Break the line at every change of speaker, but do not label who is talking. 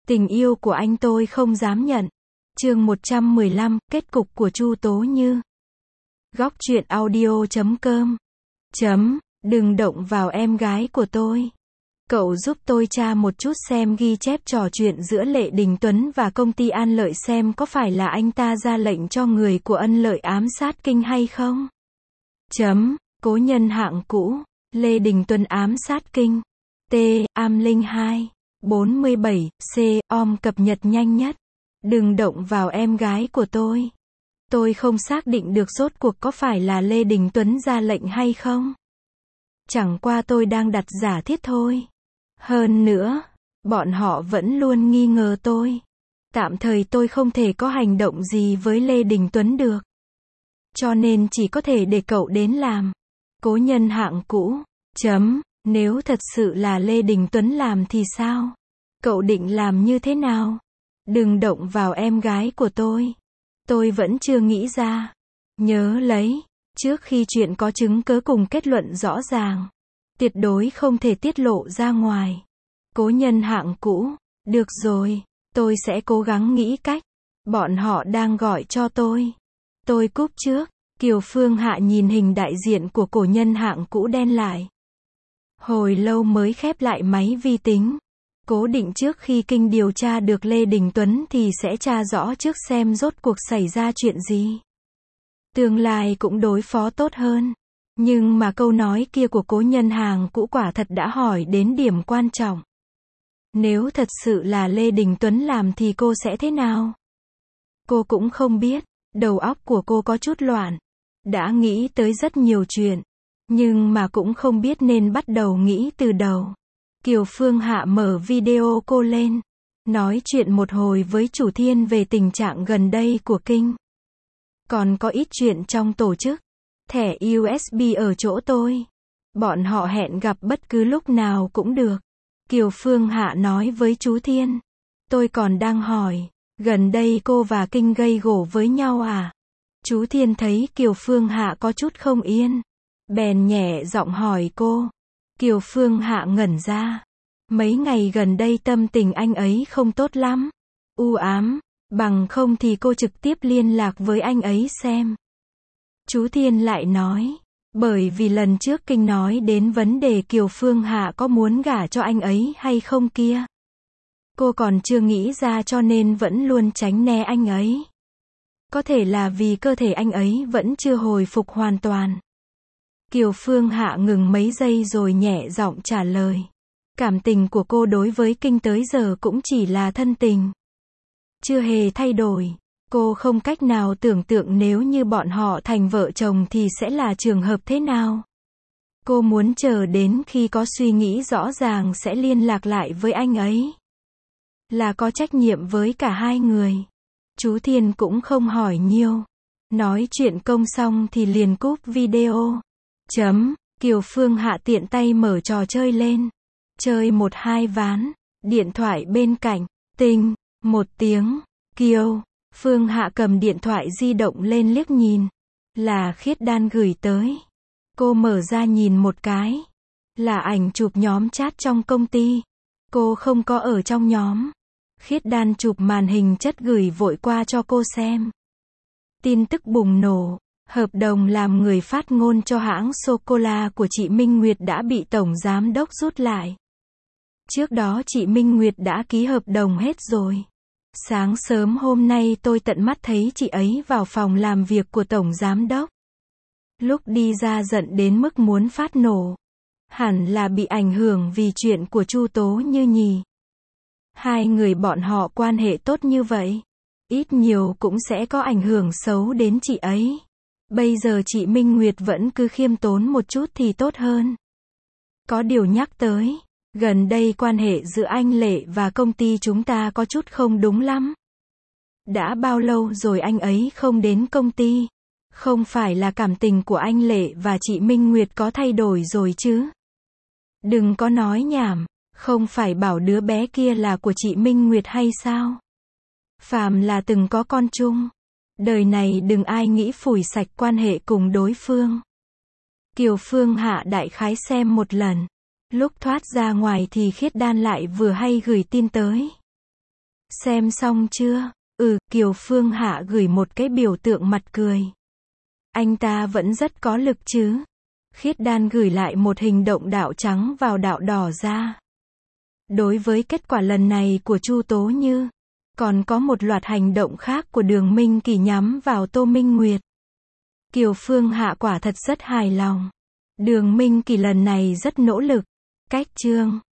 Tình yêu của anh tôi không dám nhận. Chương 115, kết cục của Chu Tố Như. Góc truyện audio.com. Đừng động vào em gái của tôi. Cậu giúp tôi tra một chút xem ghi chép trò chuyện giữa Lê Đình Tuấn và công ty An Lợi xem có phải là anh ta ra lệnh cho người của Ân Lợi ám sát Kinh hay không? Cố nhân hạng cũ. Lê Đình Tuấn ám sát Kinh. Am Linh 2. 47, cập nhật nhanh nhất. Đừng động vào em gái của tôi. Tôi không xác định được rốt cuộc có phải là Lê Đình Tuấn ra lệnh hay không. Chẳng qua tôi đang đặt giả thiết thôi. Hơn nữa, bọn họ vẫn luôn nghi ngờ tôi. Tạm thời tôi không thể có hành động gì với Lê Đình Tuấn được. Cho nên chỉ có thể để cậu đến làm. Cố nhân hạng cũ. Nếu thật sự là Lê Đình Tuấn làm thì sao? Cậu định làm như thế nào? Đừng động vào em gái của tôi. Tôi vẫn chưa nghĩ ra. Nhớ lấy, trước khi chuyện có chứng cứ cùng kết luận rõ ràng, tuyệt đối không thể tiết lộ ra ngoài. Cố nhân hạng cũ. Được rồi, tôi sẽ cố gắng nghĩ cách. Bọn họ đang gọi cho tôi. Tôi cúp trước. Kiều Phương Hạ nhìn hình đại diện của cổ nhân hạng cũ đen lại. Hồi lâu mới khép lại máy vi tính. Cố định trước khi Kinh điều tra được Lê Đình Tuấn thì sẽ tra rõ trước xem rốt cuộc xảy ra chuyện gì. Tương lai cũng đối phó tốt hơn. Nhưng mà câu nói kia của cố nhân hàng cũ quả thật đã hỏi đến điểm quan trọng. Nếu thật sự là Lê Đình Tuấn làm thì cô sẽ thế nào? Cô cũng không biết. Đầu óc của cô có chút loạn. Đã nghĩ tới rất nhiều chuyện. Nhưng mà cũng không biết nên bắt đầu nghĩ từ đầu. Kiều Phương Hạ mở video cô lên. Nói chuyện một hồi với chủ Thiên về tình trạng gần đây của Kinh. Còn có ít chuyện trong tổ chức. Thẻ USB ở chỗ tôi. Bọn họ hẹn gặp bất cứ lúc nào cũng được. Kiều Phương Hạ nói với chú Thiên. Tôi còn đang hỏi. Gần đây cô và Kinh gây gổ với nhau à? Chú Thiên thấy Kiều Phương Hạ có chút không yên. Bèn nhẹ giọng hỏi cô. Kiều Phương Hạ ngẩn ra. Mấy ngày gần đây tâm tình anh ấy không tốt lắm. U ám. Bằng không thì cô trực tiếp liên lạc với anh ấy xem. Chú Thiên lại nói. Bởi vì lần trước Kinh nói đến vấn đề Kiều Phương Hạ có muốn gả cho anh ấy hay không kia. Cô còn chưa nghĩ ra cho nên vẫn luôn tránh né anh ấy. Có thể là vì cơ thể anh ấy vẫn chưa hồi phục hoàn toàn. Kiều Phương Hạ ngừng mấy giây rồi nhẹ giọng trả lời. Cảm tình của cô đối với Kinh tới giờ cũng chỉ là thân tình. Chưa hề thay đổi. Cô không cách nào tưởng tượng nếu như bọn họ thành vợ chồng thì sẽ là trường hợp thế nào. Cô muốn chờ đến khi có suy nghĩ rõ ràng sẽ liên lạc lại với anh ấy. Là có trách nhiệm với cả hai người. Chú Thiên cũng không hỏi nhiều. Nói chuyện công xong thì liền cúp video. Kiều Phương Hạ tiện tay mở trò chơi lên. Chơi 1-2 ván. Điện thoại bên cạnh. Tinh. Một tiếng. Kiều Phương Hạ cầm điện thoại di động lên liếc nhìn. Là Khiết Đan gửi tới. Cô mở ra nhìn một cái. Là ảnh chụp nhóm chat trong công ty. Cô không có ở trong nhóm. Khiết Đan chụp màn hình chất gửi vội qua cho cô xem. Tin tức bùng nổ. Hợp đồng làm người phát ngôn cho hãng sô-cô-la của chị Minh Nguyệt đã bị Tổng Giám đốc rút lại. Trước đó chị Minh Nguyệt đã ký hợp đồng hết rồi. Sáng sớm hôm nay tôi tận mắt thấy chị ấy vào phòng làm việc của Tổng Giám đốc. Lúc đi ra giận đến mức muốn phát nổ. Hẳn là bị ảnh hưởng vì chuyện của Chu Tố Như nhỉ. Hai người bọn họ quan hệ tốt như vậy. Ít nhiều cũng sẽ có ảnh hưởng xấu đến chị ấy. Bây giờ chị Minh Nguyệt vẫn cứ khiêm tốn một chút thì tốt hơn. Có điều nhắc tới. Gần đây quan hệ giữa anh Lệ và công ty chúng ta có chút không đúng lắm. Đã bao lâu rồi anh ấy không đến công ty? Không phải là cảm tình của anh Lệ và chị Minh Nguyệt có thay đổi rồi chứ? Đừng có nói nhảm. Không phải bảo đứa bé kia là của chị Minh Nguyệt hay sao? Phàm là từng có con chung. Đời này đừng ai nghĩ phủi sạch quan hệ cùng đối phương. Kiều Phương Hạ đại khái xem một lần. Lúc thoát ra ngoài thì Khiết Đan lại vừa hay gửi tin tới. Xem xong chưa? Kiều Phương Hạ gửi một cái biểu tượng mặt cười. Anh ta vẫn rất có lực chứ. Khiết Đan gửi lại một hình động đạo trắng vào đạo đỏ ra. Đối với kết quả lần này của Chu Tố Như, còn có một loạt hành động khác của Đường Minh Kỳ nhắm vào Tô Minh Nguyệt. Kiều Phương Hạ quả thật rất hài lòng. Đường Minh Kỳ lần này rất nỗ lực. Cách chương